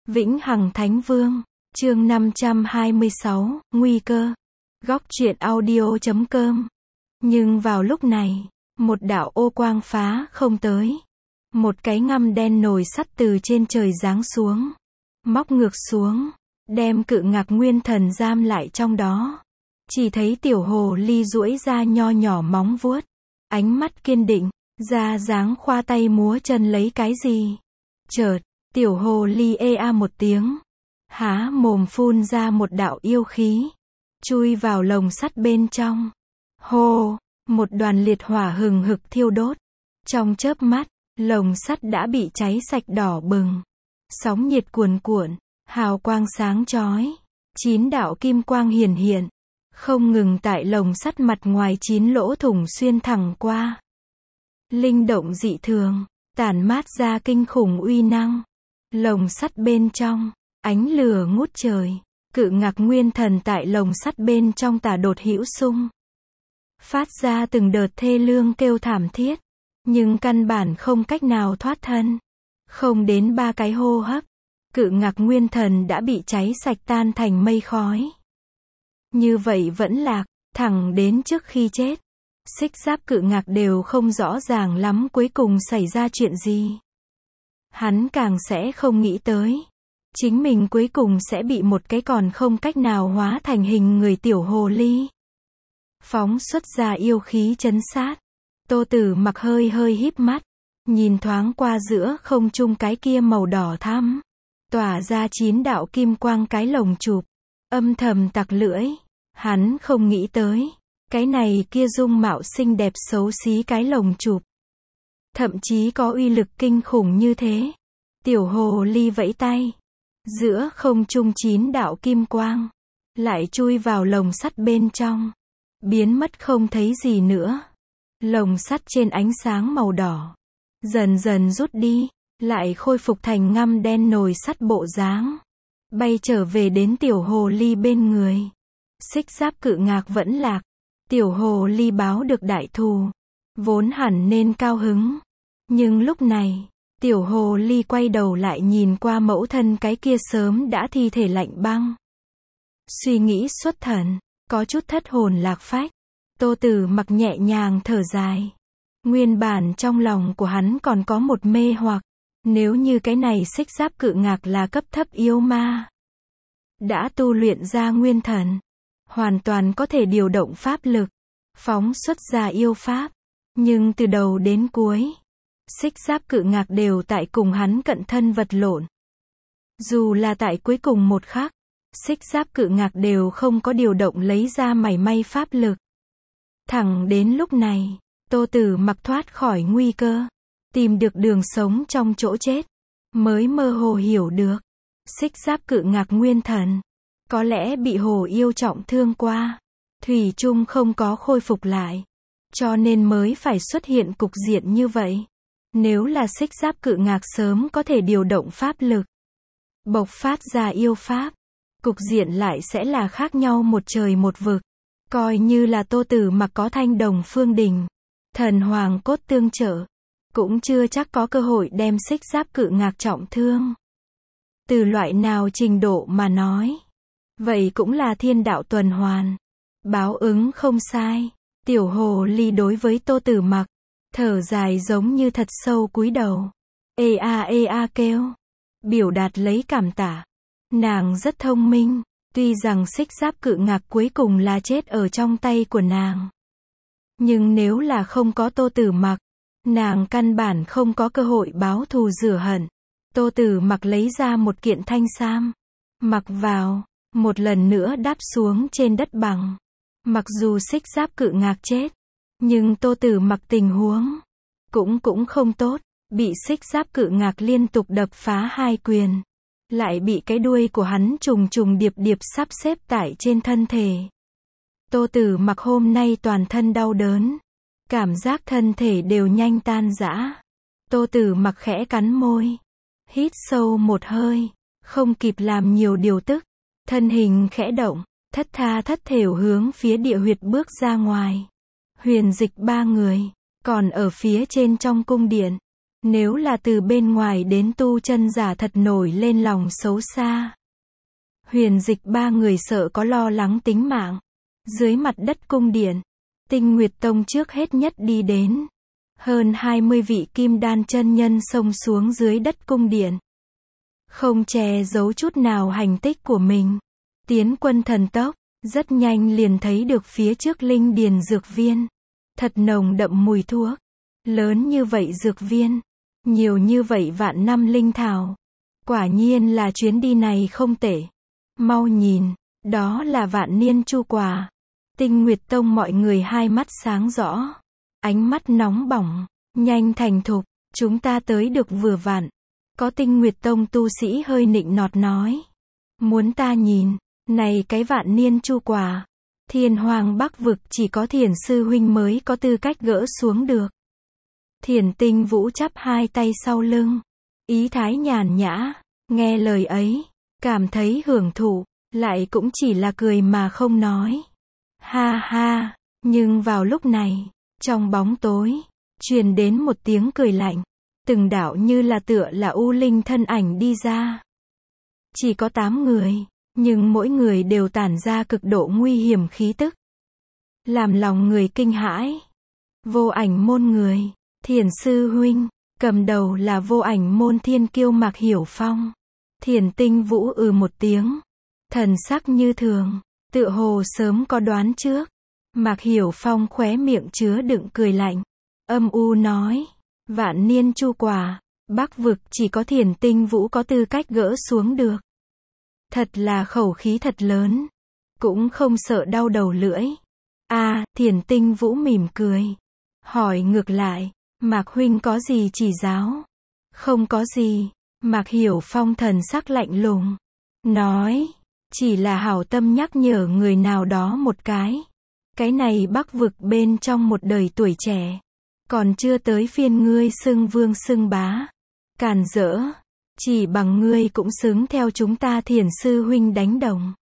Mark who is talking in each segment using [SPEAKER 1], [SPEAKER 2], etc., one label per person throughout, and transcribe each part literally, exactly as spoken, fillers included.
[SPEAKER 1] Vĩnh Hằng Thánh Vương, chương năm trăm hai mươi sáu, Nguy cơ. Góc truyện audio chấm com. Nhưng vào lúc này, một đạo ô quang phá không tới. Một cái ngăm đen nồi sắt từ trên trời giáng xuống. Móc ngược xuống, đem Cự Ngạc Nguyên Thần giam lại trong đó. Chỉ thấy tiểu hồ ly duỗi ra nho nhỏ móng vuốt. Ánh mắt kiên định, ra dáng khoa tay múa chân lấy cái gì. Chợt, tiểu hồ ly ê a một tiếng. Há mồm phun ra một đạo yêu khí. Chui vào lồng sắt bên trong. Hô, một đoàn liệt hỏa hừng hực thiêu đốt. Trong chớp mắt, lồng sắt đã bị cháy sạch đỏ bừng. Sóng nhiệt cuồn cuộn, hào quang sáng chói. Chín đạo kim quang hiển hiện. Không ngừng tại lồng sắt mặt ngoài chín lỗ thủng xuyên thẳng qua. Linh động dị thường, tản mát ra kinh khủng uy năng. Lồng sắt bên trong, ánh lửa ngút trời. Cự Ngạc Nguyên Thần tại lồng sắt bên trong tả đột hữu xung. Phát ra từng đợt thê lương kêu thảm thiết. Nhưng căn bản không cách nào thoát thân. Không đến ba cái hô hấp, Cự Ngạc Nguyên Thần đã bị cháy sạch tan thành mây khói. Như vậy vẫn lạc, thẳng đến trước khi chết. Xích Giáp Cự Ngạc đều không rõ ràng lắm cuối cùng xảy ra chuyện gì. Hắn càng sẽ không nghĩ tới. Chính mình cuối cùng sẽ bị một cái còn không cách nào hóa thành hình người tiểu hồ ly. Phóng xuất ra yêu khí trấn sát. Tô Tử Mặc hơi hơi híp mắt. Nhìn thoáng qua giữa không trung cái kia màu đỏ thắm. Tỏa ra chín đạo kim quang cái lồng chụp. Âm thầm tặc lưỡi. Hắn không nghĩ tới. Cái này kia dung mạo xinh đẹp xấu xí cái lồng chụp. Thậm chí có uy lực kinh khủng như thế. Tiểu hồ ly vẫy tay. Giữa không trung chín đạo kim quang. Lại chui vào lồng sắt bên trong. Biến mất không thấy gì nữa. Lồng sắt trên ánh sáng màu đỏ. Dần dần rút đi. Lại khôi phục thành ngăm đen nồi sắt bộ dáng. Bay trở về đến tiểu hồ ly bên người. Xích Giáp Cự Ngạc vẫn lạc. Tiểu hồ ly báo được đại thù. Vốn hẳn nên cao hứng. Nhưng lúc này, tiểu hồ ly quay đầu lại nhìn qua mẫu thân cái kia sớm đã thi thể lạnh băng. Suy nghĩ xuất thần, có chút thất hồn lạc phách. Tô Tử Mặc nhẹ nhàng thở dài. Nguyên bản trong lòng của hắn còn có một mê hoặc. Nếu như cái này Xích Giáp Cự Ngạc là cấp thấp yêu ma. Đã tu luyện ra nguyên thần. Hoàn toàn có thể điều động pháp lực. Phóng xuất ra yêu pháp. Nhưng từ đầu đến cuối. Xích Giáp Cự Ngạc đều tại cùng hắn cận thân vật lộn. Dù là tại cuối cùng một khắc. Xích Giáp Cự Ngạc đều không có điều động lấy ra mảy may pháp lực. Thẳng đến lúc này. Tô Tử Mặc thoát khỏi nguy cơ. Tìm được đường sống trong chỗ chết. Mới mơ hồ hiểu được. Xích Giáp Cự Ngạc Nguyên Thần. Có lẽ bị hồ yêu trọng thương qua. Thủy chung không có khôi phục lại. Cho nên mới phải xuất hiện cục diện như vậy. Nếu là Xích Giáp Cự Ngạc sớm có thể điều động pháp lực. Bộc phát ra yêu pháp. Cục diện lại sẽ là khác nhau một trời một vực. Coi như là Tô Tử Mặc có Thanh Đồng Phương Đình. Thần Hoàng Cốt tương trợ. Cũng chưa chắc có cơ hội đem Xích Giáp Cự Ngạc trọng thương. Từ loại nào trình độ mà nói. Vậy cũng là thiên đạo tuần hoàn. Báo ứng không sai. Tiểu hồ ly đối với Tô Tử Mặc. Thở dài giống như thật sâu cúi đầu. Ê a ê a kêu. Biểu đạt lấy cảm tạ. Nàng rất thông minh. Tuy rằng Xích Giáp Cự Ngạc cuối cùng là chết ở trong tay của nàng. Nhưng nếu là không có Tô Tử Mặc. Nàng căn bản không có cơ hội báo thù rửa hận. Tô Tử Mặc lấy ra một kiện thanh sam. Mặc vào. Một lần nữa đáp xuống trên đất bằng. Mặc dù Xích Giáp Cự Ngạc chết. Nhưng Tô Tử Mặc tình huống. Cũng cũng không tốt. Bị Xích Giáp Cự Ngạc liên tục đập phá hai quyền. Lại bị cái đuôi của hắn trùng trùng điệp điệp sắp xếp tại trên thân thể. Tô Tử Mặc hôm nay toàn thân đau đớn. Cảm giác thân thể đều nhanh tan rã. Tô Tử Mặc khẽ cắn môi. Hít sâu một hơi. Không kịp làm nhiều điều tức. Thân hình khẽ động. Thất tha thất thểu hướng phía địa huyệt bước ra ngoài. Huyền Dịch ba người. Còn ở phía trên trong cung điện. Nếu là từ bên ngoài đến tu chân giả thật nổi lên lòng xấu xa. Huyền Dịch ba người sợ có lo lắng tính mạng. Dưới mặt đất cung điện, Tinh Nguyệt Tông trước hết nhất đi đến. Hơn hai mươi vị kim đan chân nhân xông xuống dưới đất cung điện. Không che giấu chút nào hành tích của mình. Tiến quân thần tốc, rất nhanh liền thấy được phía trước linh điền dược viên. Thật nồng đậm mùi thuốc. Lớn như vậy dược viên. Nhiều như vậy vạn năm linh thảo. Quả nhiên là chuyến đi này không tệ. Mau nhìn, đó là vạn niên chu quả. Tinh Nguyệt Tông mọi người hai mắt sáng rõ. Ánh mắt nóng bỏng, nhanh thành thục. Chúng ta tới được vừa vặn. Có Tinh Nguyệt Tông tu sĩ hơi nịnh nọt nói. Muốn ta nhìn, này cái vạn niên chu quả. Thiên Hoàng Bắc vực chỉ có Thiền sư huynh mới có tư cách gỡ xuống được. Thiền Tinh Vũ chắp hai tay sau lưng. Ý thái nhàn nhã, nghe lời ấy, cảm thấy hưởng thụ, lại cũng chỉ là cười mà không nói. Ha ha, nhưng vào lúc này, trong bóng tối, truyền đến một tiếng cười lạnh. Từng đạo như là tựa là u linh thân ảnh đi ra. Chỉ có tám người, nhưng mỗi người đều tản ra cực độ nguy hiểm khí tức. Làm lòng người kinh hãi. Vô Ảnh môn người, Thiền sư huynh, cầm đầu là Vô Ảnh môn thiên kiêu Mạc Hiểu Phong. Thiền Tinh Vũ ừ một tiếng. Thần sắc như thường, tựa hồ sớm có đoán trước. Mạc Hiểu Phong khóe miệng chứa đựng cười lạnh. Âm u nói. Vạn niên chu quả, Bắc vực chỉ có Thiền Tinh Vũ có tư cách gỡ xuống được. Thật là khẩu khí thật lớn. Cũng không sợ đau đầu lưỡi. A, à, Thiền Tinh Vũ mỉm cười. Hỏi ngược lại, Mạc huynh có gì chỉ giáo? Không có gì. Mạc Hiểu Phong thần sắc lạnh lùng. Nói, chỉ là hảo tâm nhắc nhở người nào đó một cái. Cái này Bắc vực bên trong một đời tuổi trẻ. Còn chưa tới phiên ngươi xưng vương xưng bá. Càn rỡ. Chỉ bằng ngươi cũng xứng theo chúng ta Thiền sư huynh đánh đồng.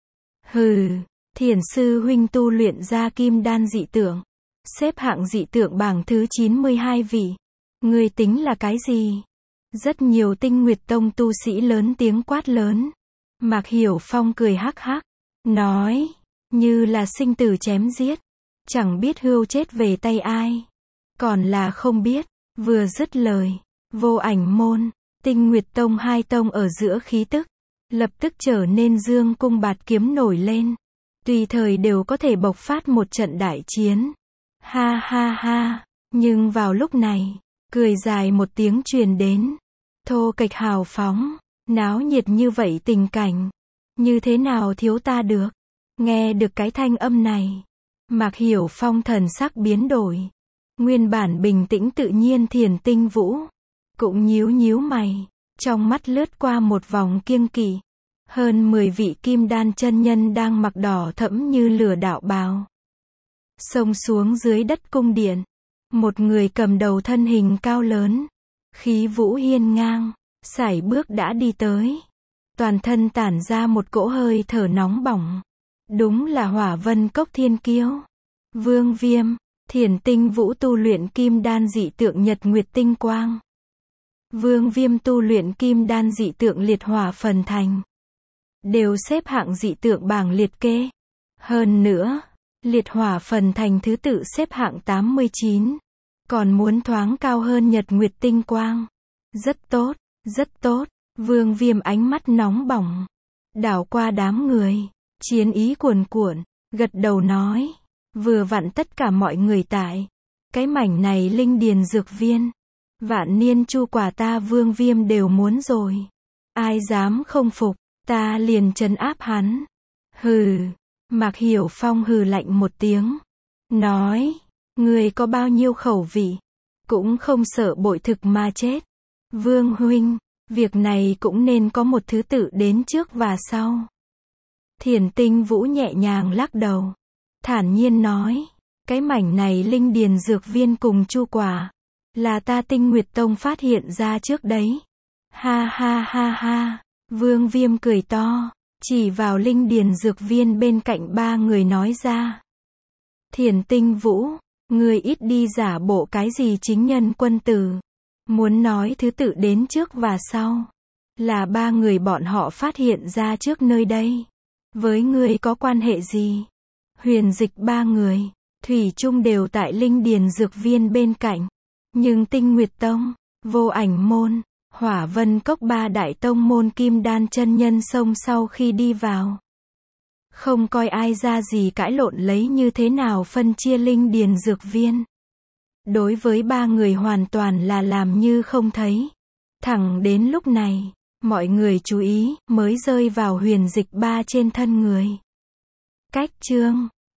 [SPEAKER 1] Hừ, Thiền sư huynh tu luyện ra kim đan dị tượng. Xếp hạng dị tượng bảng thứ chín mươi hai vị. Ngươi tính là cái gì? Rất nhiều Tinh Nguyệt Tông tu sĩ lớn tiếng quát lớn. Mạc Hiểu Phong cười hắc hắc. Nói, như là sinh tử chém giết. Chẳng biết hưu chết về tay ai. Còn là không biết. Vừa dứt lời, Vô Ảnh môn, Tinh Nguyệt Tông hai tông ở giữa khí tức. Lập tức trở nên dương cung bạt kiếm nổi lên. Tùy thời đều có thể bộc phát một trận đại chiến. Ha ha ha. Nhưng vào lúc này, cười dài một tiếng truyền đến. Thô kệch hào phóng. Náo nhiệt như vậy tình cảnh. Như thế nào thiếu ta được? Nghe được cái thanh âm này. Mạc Hiểu Phong thần sắc biến đổi. Nguyên bản bình tĩnh tự nhiên Thiền Tinh Vũ. Cũng nhíu nhíu mày. Trong mắt lướt qua một vòng kiêng kỵ. Hơn mười vị kim đan chân nhân đang mặc đỏ thẫm như lửa đạo bào. Xông xuống dưới đất cung điện. Một người cầm đầu thân hình cao lớn. Khí vũ hiên ngang. Sải bước đã đi tới. Toàn thân tản ra một cỗ hơi thở nóng bỏng. Đúng là Hỏa Vân Cốc thiên kiêu. Vương Viêm. Thiền Tinh Vũ tu luyện kim đan dị tượng Nhật Nguyệt Tinh Quang. Vương Viêm tu luyện kim đan dị tượng Liệt Hỏa Phần Thành. Đều xếp hạng dị tượng bảng liệt kê. Hơn nữa, Liệt Hỏa Phần Thành thứ tự xếp hạng tám mươi chín. Còn muốn thoáng cao hơn Nhật Nguyệt Tinh Quang. Rất tốt, rất tốt. Vương Viêm ánh mắt nóng bỏng. Đảo qua đám người. Chiến ý cuồn cuộn. Gật đầu nói. Vừa vặn tất cả mọi người tại. Cái mảnh này linh điền dược viên. Vạn niên chu quả ta Vương Viêm đều muốn rồi. Ai dám không phục, ta liền trấn áp hắn. Hừ. Mạc Hiểu Phong hừ lạnh một tiếng. Nói. Người có bao nhiêu khẩu vị. Cũng không sợ bội thực mà chết. Vương huynh. Việc này cũng nên có một thứ tự đến trước và sau. Thiền Tinh Vũ nhẹ nhàng lắc đầu. Thản nhiên nói. Cái mảnh này linh điền dược viên cùng chu quả. Là ta Tinh Nguyệt Tông phát hiện ra trước đấy. Ha ha ha ha. Vương Viêm cười to. Chỉ vào linh điền dược viên bên cạnh ba người nói ra. Thiền Tinh Vũ. Người ít đi giả bộ cái gì chính nhân quân tử. Muốn nói thứ tự đến trước và sau, là ba người bọn họ phát hiện ra trước nơi đây. Với ngươi có quan hệ gì? Huyền Dịch ba người, thủy chung đều tại Linh Điền Dược Viên bên cạnh. Nhưng Tinh Nguyệt Tông, Vô Ảnh Môn, Hỏa Vân Cốc ba đại tông môn Kim Đan chân nhân xông sau khi đi vào. Không coi ai ra gì cãi lộn lấy như thế nào phân chia Linh Điền Dược Viên. Đối với ba người hoàn toàn là làm như không thấy. Thẳng đến lúc này, mọi người chú ý, mới rơi vào Huyền Dịch ba trên thân người. Cách chương